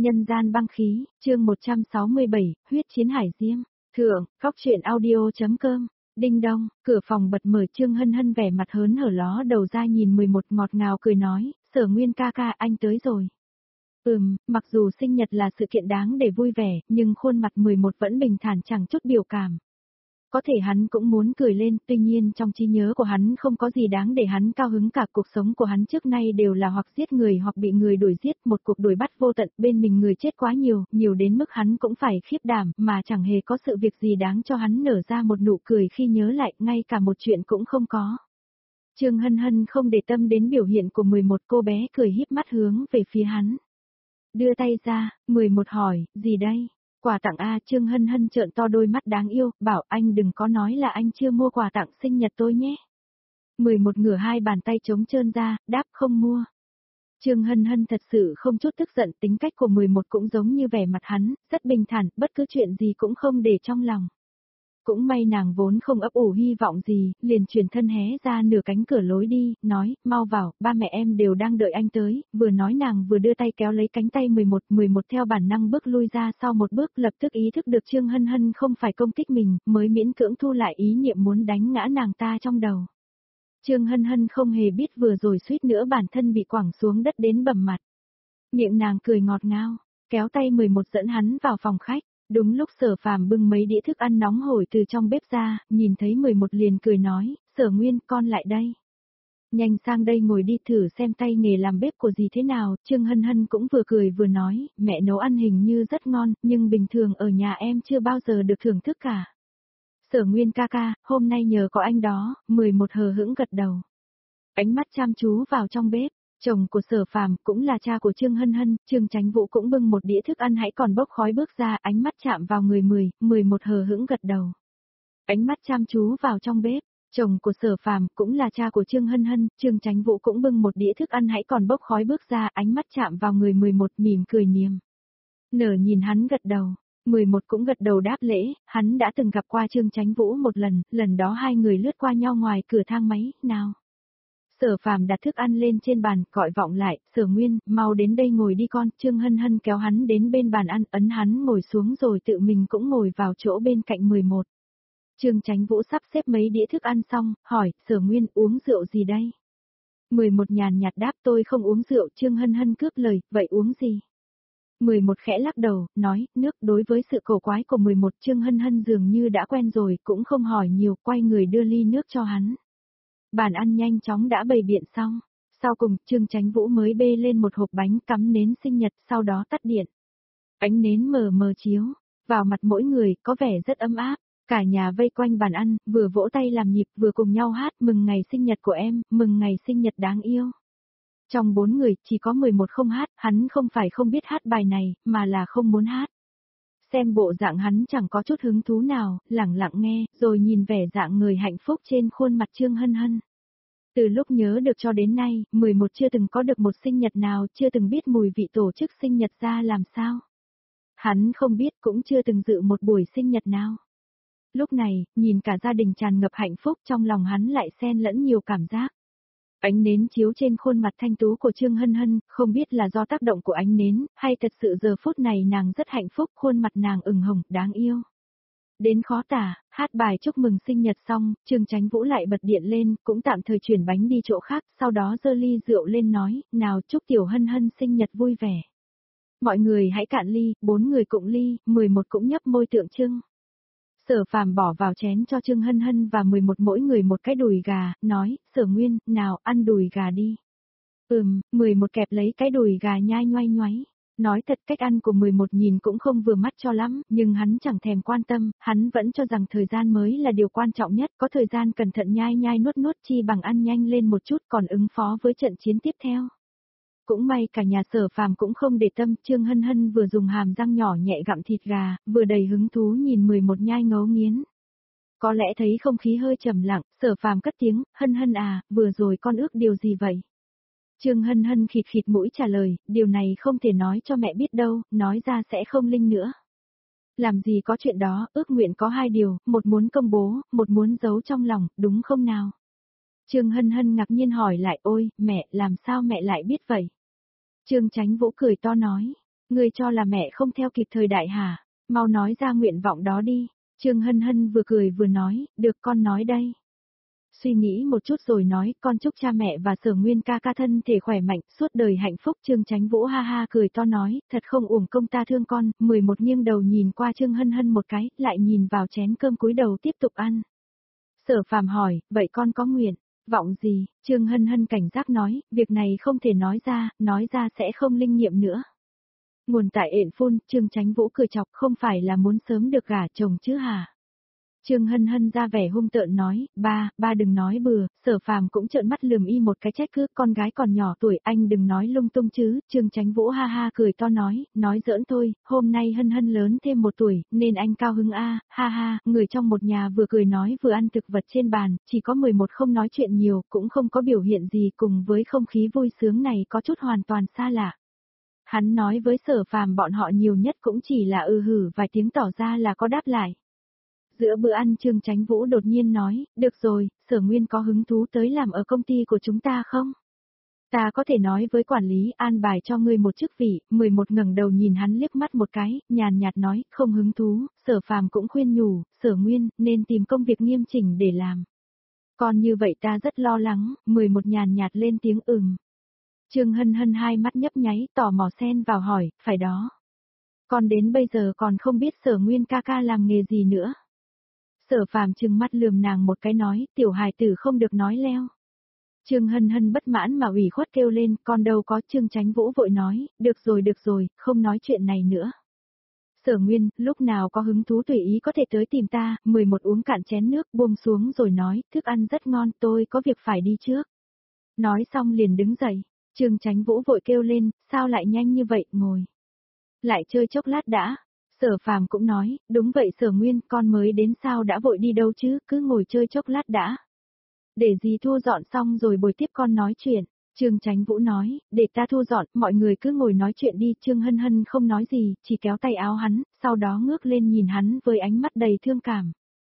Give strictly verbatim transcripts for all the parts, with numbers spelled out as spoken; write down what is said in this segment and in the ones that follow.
Nhân gian băng khí, chương một trăm sáu mươi bảy, huyết chiến hải diêm. Thượng, góc truyện audio.com. Đinh đông, cửa phòng bật mở, Trương Hân Hân vẻ mặt hớn hở ló đầu ra nhìn mười một ngọt ngào cười nói, Sở Nguyên ca ca anh tới rồi. Ừm, mặc dù sinh nhật là sự kiện đáng để vui vẻ, nhưng khuôn mặt mười một vẫn bình thản chẳng chút biểu cảm. Có thể hắn cũng muốn cười lên, tuy nhiên trong trí nhớ của hắn không có gì đáng để hắn cao hứng cả, cuộc sống của hắn trước nay đều là hoặc giết người hoặc bị người đuổi giết, một cuộc đuổi bắt vô tận, bên mình người chết quá nhiều, nhiều đến mức hắn cũng phải khiếp đảm, mà chẳng hề có sự việc gì đáng cho hắn nở ra một nụ cười khi nhớ lại, ngay cả một chuyện cũng không có. Trương Hân Hân không để tâm đến biểu hiện của mười một, cô bé cười híp mắt hướng về phía hắn. Đưa tay ra, mười một hỏi, gì đây? Quà tặng a, Trương Hân Hân trợn to đôi mắt đáng yêu, bảo anh đừng có nói là anh chưa mua quà tặng sinh nhật tôi nhé. mười một ngửa hai bàn tay trống trơn ra, đáp không mua. Trương Hân Hân thật sự không chút tức giận, tính cách của mười một cũng giống như vẻ mặt hắn, rất bình thản, bất cứ chuyện gì cũng không để trong lòng. Cũng may nàng vốn không ấp ủ hy vọng gì, liền chuyển thân hé ra nửa cánh cửa lối đi, nói, mau vào, ba mẹ em đều đang đợi anh tới, vừa nói nàng vừa đưa tay kéo lấy cánh tay mười một, mười một theo bản năng bước lui ra sau một bước, lập tức ý thức được Trương Hân Hân không phải công kích mình, mới miễn cưỡng thu lại ý niệm muốn đánh ngã nàng ta trong đầu. Trương Hân Hân không hề biết vừa rồi suýt nữa bản thân bị quẳng xuống đất đến bầm mặt. Miệng nàng cười ngọt ngào, kéo tay mười một dẫn hắn vào phòng khách. Đúng lúc Sở Phàm bưng mấy đĩa thức ăn nóng hổi từ trong bếp ra, nhìn thấy mười một liền cười nói, Sở Nguyên con lại đây. Nhanh sang đây ngồi đi thử xem tay nghề làm bếp của dì thế nào, Trương Hân Hân cũng vừa cười vừa nói, mẹ nấu ăn hình như rất ngon, nhưng bình thường ở nhà em chưa bao giờ được thưởng thức cả. Sở Nguyên ca ca, hôm nay nhờ có anh đó, mười một hờ hững gật đầu. Ánh mắt chăm chú vào trong bếp. Chồng của Sở Phàm cũng là cha của Trương Hân Hân, Trương Chánh Vũ cũng bưng một đĩa thức ăn hãy còn bốc khói bước ra, ánh mắt chạm vào người mười, mười một hờ hững gật đầu. Ánh mắt chăm chú vào trong bếp, chồng của Sở Phàm cũng là cha của Trương Hân Hân, Trương Chánh Vũ cũng bưng một đĩa thức ăn hãy còn bốc khói bước ra, ánh mắt chạm vào người mười một mỉm cười niềm. Nở nhìn hắn gật đầu, mười một cũng gật đầu đáp lễ, hắn đã từng gặp qua Trương Chánh Vũ một lần, lần đó hai người lướt qua nhau ngoài cửa thang máy, nào. Sở Phàm đặt thức ăn lên trên bàn, gọi vọng lại, Sở Nguyên, mau đến đây ngồi đi con, Trương Hân Hân kéo hắn đến bên bàn ăn, ấn hắn ngồi xuống rồi tự mình cũng ngồi vào chỗ bên cạnh mười một. Trương Chánh Vũ sắp xếp mấy đĩa thức ăn xong, hỏi, Sở Nguyên uống rượu gì đây? mười một nhàn nhạt đáp tôi không uống rượu, Trương Hân Hân cướp lời, vậy uống gì? mười một khẽ lắc đầu, nói, nước. Đối với sự cổ quái của mười một, Trương Hân Hân dường như đã quen rồi, cũng không hỏi nhiều, quay người đưa ly nước cho hắn. Bàn ăn nhanh chóng đã bày biện xong, sau cùng Trương Chánh Vũ mới bê lên một hộp bánh cắm nến sinh nhật, sau đó tắt điện. Ánh nến mờ mờ chiếu vào mặt mỗi người, có vẻ rất ấm áp, cả nhà vây quanh bàn ăn, vừa vỗ tay làm nhịp vừa cùng nhau hát mừng ngày sinh nhật của em, mừng ngày sinh nhật đáng yêu. Trong bốn người, chỉ có mười một không hát, hắn không phải không biết hát bài này, mà là không muốn hát. Xem bộ dạng hắn chẳng có chút hứng thú nào, lẳng lặng nghe, rồi nhìn vẻ dạng người hạnh phúc trên khuôn mặt Trương Hân Hân. Từ lúc nhớ được cho đến nay, mười một chưa từng có được một sinh nhật nào, chưa từng biết mùi vị tổ chức sinh nhật ra làm sao. Hắn không biết cũng chưa từng dự một buổi sinh nhật nào. Lúc này, nhìn cả gia đình tràn ngập hạnh phúc trong lòng hắn lại xen lẫn nhiều cảm giác. Ánh nến chiếu trên khuôn mặt thanh tú của Trương Hân Hân, không biết là do tác động của ánh nến, hay thật sự giờ phút này nàng rất hạnh phúc, khuôn mặt nàng ửng hồng, đáng yêu. Đến khó tả, hát bài chúc mừng sinh nhật xong, Trương Chánh Vũ lại bật điện lên, cũng tạm thời chuyển bánh đi chỗ khác, sau đó giơ ly rượu lên nói, nào chúc tiểu Hân Hân sinh nhật vui vẻ. Mọi người hãy cạn ly, bốn người cũng ly, mười một cũng nhấp môi tượng trưng. Sở Phàm bỏ vào chén cho Trương Hân Hân và mười một mỗi người một cái đùi gà, nói, Sở Nguyên, nào ăn đùi gà đi. Ừm, mười một kẹp lấy cái đùi gà nhai nhoay nhoáy. Nói thật cách ăn của mười một nhìn cũng không vừa mắt cho lắm, nhưng hắn chẳng thèm quan tâm, hắn vẫn cho rằng thời gian mới là điều quan trọng nhất, có thời gian cẩn thận nhai nhai nuốt nuốt chi bằng ăn nhanh lên một chút còn ứng phó với trận chiến tiếp theo. Cũng may cả nhà Sở Phàm cũng không để tâm, Trương Hân Hân vừa dùng hàm răng nhỏ nhẹ gặm thịt gà, vừa đầy hứng thú nhìn mười một nhai ngấu nghiến. Có lẽ thấy không khí hơi trầm lặng, Sở Phàm cất tiếng, Hân Hân à, vừa rồi con ước điều gì vậy? Trương Hân Hân khịt khịt mũi trả lời, điều này không thể nói cho mẹ biết đâu, nói ra sẽ không linh nữa. Làm gì có chuyện đó, ước nguyện có hai điều, một muốn công bố, một muốn giấu trong lòng, đúng không nào? Trương Hân Hân ngạc nhiên hỏi lại, ôi, mẹ, làm sao mẹ lại biết vậy? Trương Chánh Vũ cười to nói, Ngươi cho là mẹ không theo kịp thời đại hả? Mau nói ra nguyện vọng đó đi. Trương Hân Hân vừa cười vừa nói, được con nói đây. Suy nghĩ một chút rồi nói, con chúc cha mẹ và Sở Nguyên ca ca thân thể khỏe mạnh, suốt đời hạnh phúc. Trương Chánh Vũ ha ha cười to nói, thật không uổng công ta thương con. Mười một nghiêng đầu nhìn qua Trương Hân Hân một cái, lại nhìn vào chén cơm cúi đầu tiếp tục ăn. Sở Phàm hỏi, vậy con có nguyện vọng gì? Trương Hân Hân cảnh giác nói, việc này không thể nói ra, nói ra sẽ không linh nghiệm nữa. Nguồn tại ện phun, Trương Chánh Vũ cười chọc, không phải là muốn sớm được gả chồng chứ hả? Trương Hân Hân ra vẻ hung tợn nói, ba, ba đừng nói bừa. Sở Phàm cũng trợn mắt lườm y một cái trách cứ, con gái còn nhỏ tuổi, anh đừng nói lung tung chứ. Trương Chánh Vũ ha ha cười to nói, nói giỡn thôi, hôm nay Hân Hân lớn thêm một tuổi, nên anh cao hứng a, ha ha. Người trong một nhà vừa cười nói vừa ăn thực vật trên bàn, chỉ có mười một không nói chuyện nhiều, cũng không có biểu hiện gì, cùng với không khí vui sướng này có chút hoàn toàn xa lạ. Hắn nói với Sở Phàm bọn họ nhiều nhất cũng chỉ là ừ hử vài tiếng tỏ ra là có đáp lại. Giữa bữa ăn Trương Chánh Vũ đột nhiên nói, được rồi, Sở Nguyên có hứng thú tới làm ở công ty của chúng ta không? Ta có thể nói với quản lý an bài cho ngươi một chức vị. Mười một ngẩng đầu nhìn hắn liếc mắt một cái, nhàn nhạt nói, không hứng thú. Sở Phàm cũng khuyên nhủ, Sở Nguyên, nên tìm công việc nghiêm chỉnh để làm. Còn như vậy ta rất lo lắng. Mười một nhàn nhạt lên tiếng ừm. Trương Hân Hân hai mắt nhấp nháy, tò mò xen vào hỏi, phải đó. Còn đến bây giờ còn không biết Sở Nguyên ca ca làm nghề gì nữa. Sở Phàm trừng mắt lườm nàng một cái nói, tiểu hài tử không được nói leo. Trương Hân Hân bất mãn mà ủy khuất kêu lên, con đâu có. Trương Chánh Vũ vội nói, được rồi được rồi, không nói chuyện này nữa. Sở Nguyên, lúc nào có hứng thú tùy ý có thể tới tìm ta. Mười một uống cạn chén nước buông xuống rồi nói, thức ăn rất ngon, tôi có việc phải đi trước. Nói xong liền đứng dậy. Trương Chánh Vũ vội kêu lên, sao lại nhanh như vậy, ngồi. Lại chơi chốc lát đã. Sở Phàm cũng nói, đúng vậy Sở Nguyên, con mới đến sao đã vội đi đâu chứ, cứ ngồi chơi chốc lát đã. Để dì thu dọn xong rồi bồi tiếp con nói chuyện. Trương Chánh Vũ nói, để ta thu dọn, mọi người cứ ngồi nói chuyện đi. Trương Hân Hân không nói gì, chỉ kéo tay áo hắn, sau đó ngước lên nhìn hắn với ánh mắt đầy thương cảm.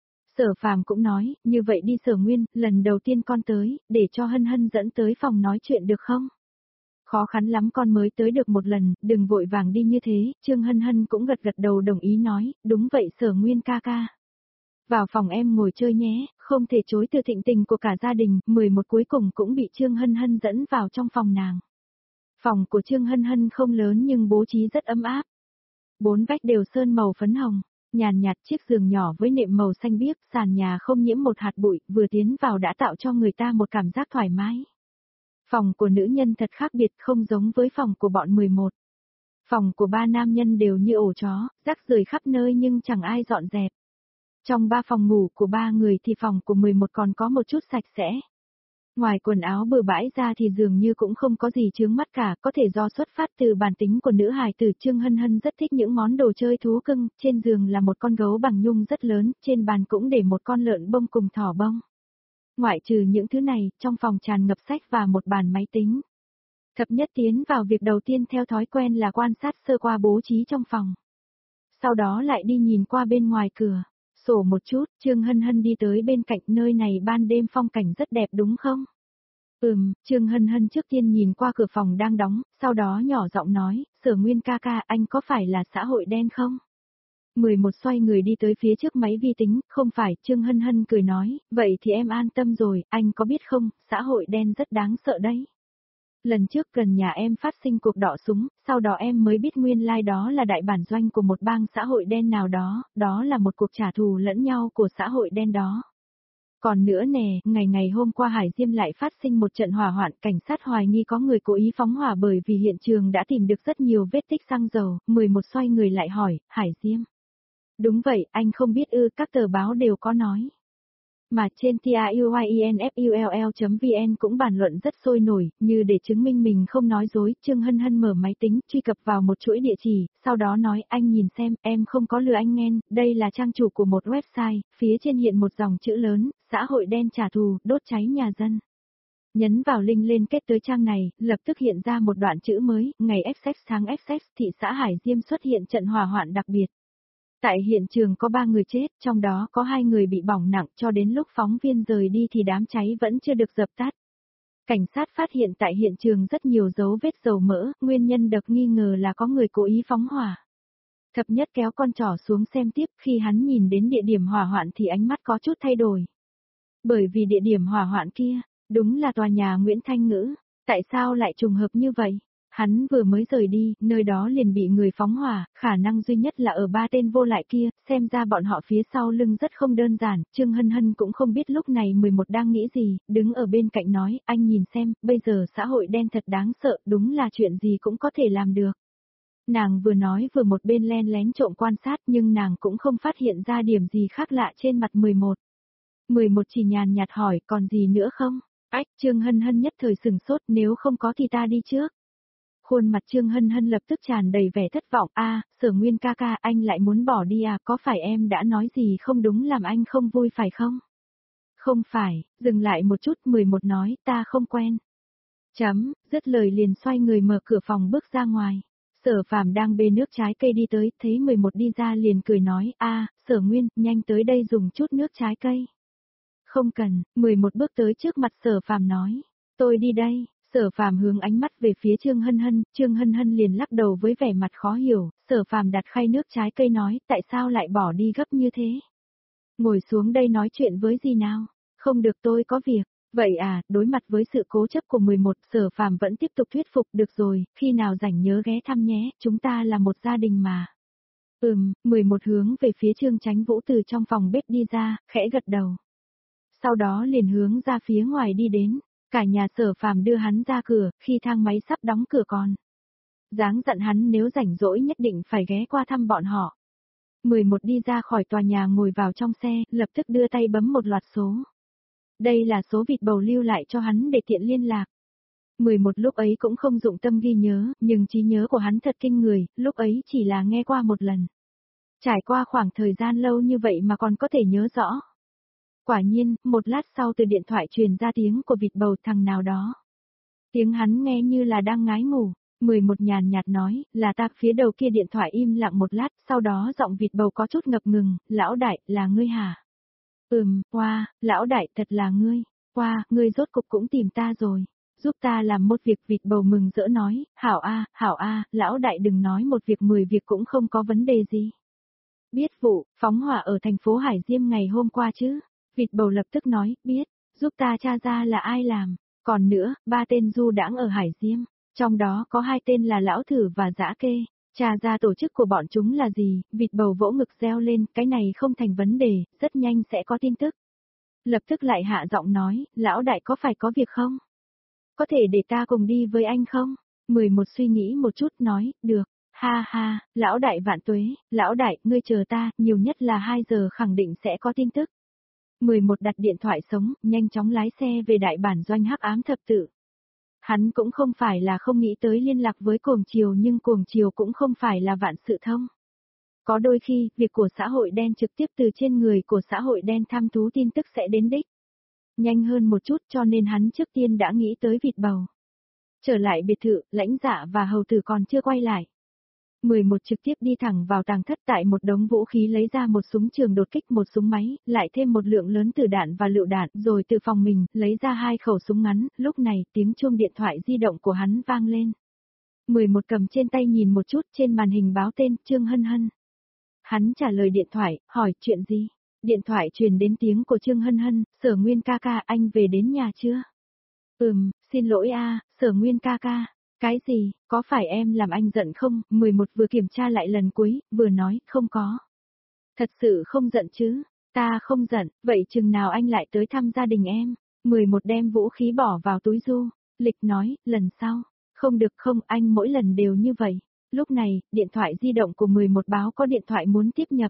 Sở Phàm cũng nói, như vậy đi Sở Nguyên, lần đầu tiên con tới, để cho Hân Hân dẫn tới phòng nói chuyện được không? Khó khăn lắm con mới tới được một lần, đừng vội vàng đi như thế. Trương Hân Hân cũng gật gật đầu đồng ý nói, đúng vậy Sở Nguyên ca ca. Vào phòng em ngồi chơi nhé, không thể chối từ thịnh tình của cả gia đình. Mười một cuối cùng cũng bị Trương Hân Hân dẫn vào trong phòng nàng. Phòng của Trương Hân Hân không lớn nhưng bố trí rất ấm áp. Bốn vách đều sơn màu phấn hồng, nhàn nhạt, chiếc giường nhỏ với nệm màu xanh biếc, sàn nhà không nhiễm một hạt bụi, vừa tiến vào đã tạo cho người ta một cảm giác thoải mái. Phòng của nữ nhân thật khác biệt, không giống với phòng của bọn mười một. Phòng của ba nam nhân đều như ổ chó, rác rưởi khắp nơi nhưng chẳng ai dọn dẹp. Trong ba phòng ngủ của ba người thì phòng của mười một còn có một chút sạch sẽ. Ngoài quần áo bừa bãi ra thì dường như cũng không có gì chướng mắt cả, có thể do xuất phát từ bản tính của nữ hài tử. Trương Hân Hân rất thích những món đồ chơi thú cưng, trên giường là một con gấu bằng nhung rất lớn, trên bàn cũng để một con lợn bông cùng thỏ bông. Ngoại trừ những thứ này, trong phòng tràn ngập sách và một bàn máy tính. Thập nhất tiến vào việc đầu tiên theo thói quen là quan sát sơ qua bố trí trong phòng. Sau đó lại đi nhìn qua bên ngoài cửa, sổ một chút. Trương Hân Hân đi tới bên cạnh, nơi này ban đêm phong cảnh rất đẹp đúng không? Ừm, Trương Hân Hân trước tiên nhìn qua cửa phòng đang đóng, sau đó nhỏ giọng nói, Sở Nguyên ca ca, anh có phải là xã hội đen không? Mười một xoay người đi tới phía trước máy vi tính, không phải. Trương Hân Hân cười nói, vậy thì em an tâm rồi, anh có biết không, xã hội đen rất đáng sợ đấy. Lần trước gần nhà em phát sinh cuộc đọ súng, sau đó em mới biết nguyên lai like đó là đại bản doanh của một bang xã hội đen nào đó, đó là một cuộc trả thù lẫn nhau của xã hội đen đó. Còn nữa nè, ngày ngày hôm qua Hải Diêm lại phát sinh một trận hỏa hoạn, cảnh sát hoài nghi có người cố ý phóng hỏa bởi vì hiện trường đã tìm được rất nhiều vết tích xăng dầu. Mười một xoay người lại hỏi, Hải Diêm. Đúng vậy, anh không biết ư, các tờ báo đều có nói. Mà trên tiuinfull chấm vn cũng bàn luận rất sôi nổi, như để chứng minh mình không nói dối. Trương Hân Hân mở máy tính, truy cập vào một chuỗi địa chỉ, sau đó nói, anh nhìn xem, em không có lừa anh nghe, đây là trang chủ của một website, phía trên hiện một dòng chữ lớn, xã hội đen trả thù, đốt cháy nhà dân. Nhấn vào link lên kết tới trang này, lập tức hiện ra một đoạn chữ mới, ngày ép ích tháng ép ích, thị xã Hải Diêm xuất hiện trận hỏa hoạn đặc biệt. Tại hiện trường có ba người chết, trong đó có hai người bị bỏng nặng, cho đến lúc phóng viên rời đi thì đám cháy vẫn chưa được dập tắt. Cảnh sát phát hiện tại hiện trường rất nhiều dấu vết dầu mỡ, nguyên nhân được nghi ngờ là có người cố ý phóng hỏa. Thập Nhất kéo con trỏ xuống xem tiếp, khi hắn nhìn đến địa điểm hỏa hoạn thì ánh mắt có chút thay đổi. Bởi vì địa điểm hỏa hoạn kia, đúng là tòa nhà Nguyễn Thanh Ngữ, tại sao lại trùng hợp như vậy? Hắn vừa mới rời đi, nơi đó liền bị người phóng hỏa, khả năng duy nhất là ở ba tên vô lại kia, xem ra bọn họ phía sau lưng rất không đơn giản, Trương Hân Hân cũng không biết lúc này mười một đang nghĩ gì, đứng ở bên cạnh nói, anh nhìn xem, bây giờ xã hội đen thật đáng sợ, đúng là chuyện gì cũng có thể làm được. Nàng vừa nói vừa một bên len lén trộm quan sát nhưng nàng cũng không phát hiện ra điểm gì khác lạ trên mặt mười một. mười một chỉ nhàn nhạt hỏi, còn gì nữa không? Ách, Trương Hân Hân nhất thời sừng sốt, nếu không có thì ta đi trước. Khuôn mặt Trương Hân Hân lập tức tràn đầy vẻ thất vọng, a, Sở Nguyên ca ca, anh lại muốn bỏ đi à, có phải em đã nói gì không đúng làm anh không vui phải không? Không phải, dừng lại một chút, mười một nói, ta không quen. Chấm, dứt lời liền xoay người mở cửa phòng bước ra ngoài. Sở Phàm đang bê nước trái cây đi tới, thấy mười một đi ra liền cười nói, a, Sở Nguyên, nhanh tới đây dùng chút nước trái cây. Không cần, mười một bước tới trước mặt Sở Phàm nói, tôi đi đây. Sở Phàm hướng ánh mắt về phía Trương Hân Hân, Trương Hân Hân liền lắc đầu với vẻ mặt khó hiểu, Sở Phàm đặt khay nước trái cây nói, tại sao lại bỏ đi gấp như thế? Ngồi xuống đây nói chuyện với gì nào? Không được, tôi có việc. Vậy à, đối mặt với sự cố chấp của mười một, Sở Phàm vẫn tiếp tục thuyết phục, được rồi, khi nào rảnh nhớ ghé thăm nhé, chúng ta là một gia đình mà. Ừm, mười một hướng về phía Trương Chánh Vũ từ trong phòng bếp đi ra, khẽ gật đầu. Sau đó liền hướng ra phía ngoài đi đến. Cả nhà Sở Phàm đưa hắn ra cửa, khi thang máy sắp đóng cửa còn. Dáng dặn hắn nếu rảnh rỗi nhất định phải ghé qua thăm bọn họ. mười một đi ra khỏi tòa nhà ngồi vào trong xe, lập tức đưa tay bấm một loạt số. Đây là số vịt bầu lưu lại cho hắn để tiện liên lạc. mười một lúc ấy cũng không dụng tâm ghi nhớ, nhưng trí nhớ của hắn thật kinh người, lúc ấy chỉ là nghe qua một lần. Trải qua khoảng thời gian lâu như vậy mà còn có thể nhớ rõ. Quả nhiên, một lát sau từ điện thoại truyền ra tiếng của vịt bầu thằng nào đó. Tiếng hắn nghe như là đang ngái ngủ, mười một nhàn nhạt nói, là ta. Phía đầu kia điện thoại im lặng một lát, sau đó giọng vịt bầu có chút ngập ngừng, lão đại, là ngươi hả? Ừm, qua, lão đại, thật là ngươi, qua, ngươi rốt cục cũng tìm ta rồi, giúp ta làm một việc. Vịt bầu mừng rỡ nói, hảo a, hảo a, lão đại đừng nói một việc mười việc cũng không có vấn đề gì. Biết vụ, phóng hỏa ở thành phố Hải Diêm ngày hôm qua chứ? Vịt bầu lập tức nói, biết, giúp ta tra ra là ai làm. Còn nữa, ba tên du đãng ở Hải Diêm, trong đó có hai tên là Lão Thử và Dã Kê. Tra ra tổ chức của bọn chúng là gì, vịt bầu vỗ ngực reo lên, cái này không thành vấn đề, rất nhanh sẽ có tin tức. Lập tức lại hạ giọng nói, lão đại có phải có việc không? Có thể để ta cùng đi với anh không? mười một suy nghĩ một chút nói, được. Ha ha, lão đại vạn tuế, lão đại, ngươi chờ ta, nhiều nhất là hai giờ khẳng định sẽ có tin tức. mười một đặt điện thoại sống, nhanh chóng lái xe về đại bản doanh hắc ám thập tự. Hắn cũng không phải là không nghĩ tới liên lạc với Cuồng Chiều nhưng Cuồng Chiều cũng không phải là vạn sự thông. Có đôi khi, việc của xã hội đen trực tiếp từ trên người của xã hội đen tham thú tin tức sẽ đến đích. Nhanh hơn một chút cho nên hắn trước tiên đã nghĩ tới vịt bầu. Trở lại biệt thự, lãnh dạ và hầu tử còn chưa quay lại. mười một trực tiếp đi thẳng vào tàng thất, tại một đống vũ khí lấy ra một súng trường đột kích, một súng máy, lại thêm một lượng lớn tử đạn và lựu đạn, rồi từ phòng mình, lấy ra hai khẩu súng ngắn, lúc này tiếng chuông điện thoại di động của hắn vang lên. mười một cầm trên tay nhìn một chút, trên màn hình báo tên, Trương Hân Hân. Hắn trả lời điện thoại, hỏi chuyện gì? Điện thoại truyền đến tiếng của Trương Hân Hân, Sở Nguyên ca ca, anh về đến nhà chưa? Ừm, xin lỗi a, Sở Nguyên ca ca. Cái gì, có phải em làm anh giận không? mười một vừa kiểm tra lại lần cuối, vừa nói, không có. Thật sự không giận chứ? Ta không giận, vậy chừng nào anh lại tới thăm gia đình em? mười một đem vũ khí bỏ vào túi du, lịch nói, lần sau. Không được không, anh mỗi lần đều như vậy. Lúc này, điện thoại di động của mười một báo có điện thoại muốn tiếp nhập.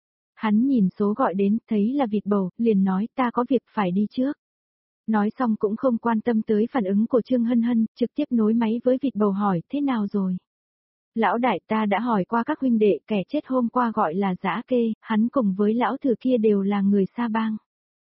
Hắn nhìn số gọi đến, thấy là vịt bầu, liền nói, ta có việc phải đi trước. Nói xong cũng không quan tâm tới phản ứng của Trương Hân Hân, trực tiếp nối máy với vịt bầu hỏi, thế nào rồi? Lão đại, ta đã hỏi qua các huynh đệ, kẻ chết hôm qua gọi là Dã Kê, hắn cùng với lão thử kia đều là người Sa Bang.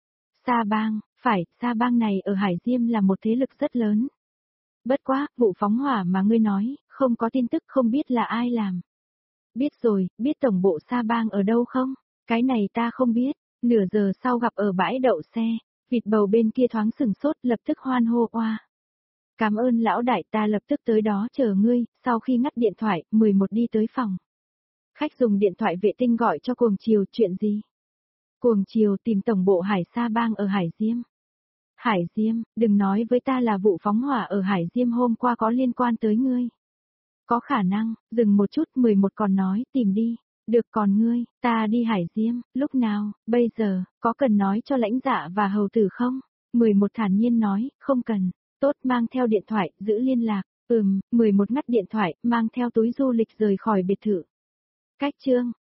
Sa Bang, phải, Sa Bang này ở Hải Diêm là một thế lực rất lớn. Bất quá, vụ phóng hỏa mà ngươi nói, không có tin tức, không biết là ai làm. Biết rồi, biết tổng bộ Sa Bang ở đâu không? Cái này ta không biết, nửa giờ sau gặp ở bãi đậu xe. Vịt bầu bên kia thoáng sừng sốt, lập tức hoan hô oa. Cảm ơn lão đại, ta lập tức tới đó chờ ngươi. Sau khi ngắt điện thoại, mười một đi tới phòng. Khách dùng điện thoại vệ tinh gọi cho Cuồng Chiều, chuyện gì? Cuồng Chiều tìm tổng bộ Hải Sa Bang ở Hải Diêm. Hải Diêm, đừng nói với ta là vụ phóng hỏa ở Hải Diêm hôm qua có liên quan tới ngươi. Có khả năng, dừng một chút, mười một còn nói tìm đi. Được, còn ngươi, ta đi Hải Diêm, lúc nào, bây giờ, có cần nói cho lãnh dạ và hầu tử không? mười một thản nhiên nói, không cần. Tốt, mang theo điện thoại, giữ liên lạc. Ừm, mười một ngắt điện thoại, mang theo túi du lịch rời khỏi biệt thự. Cách chương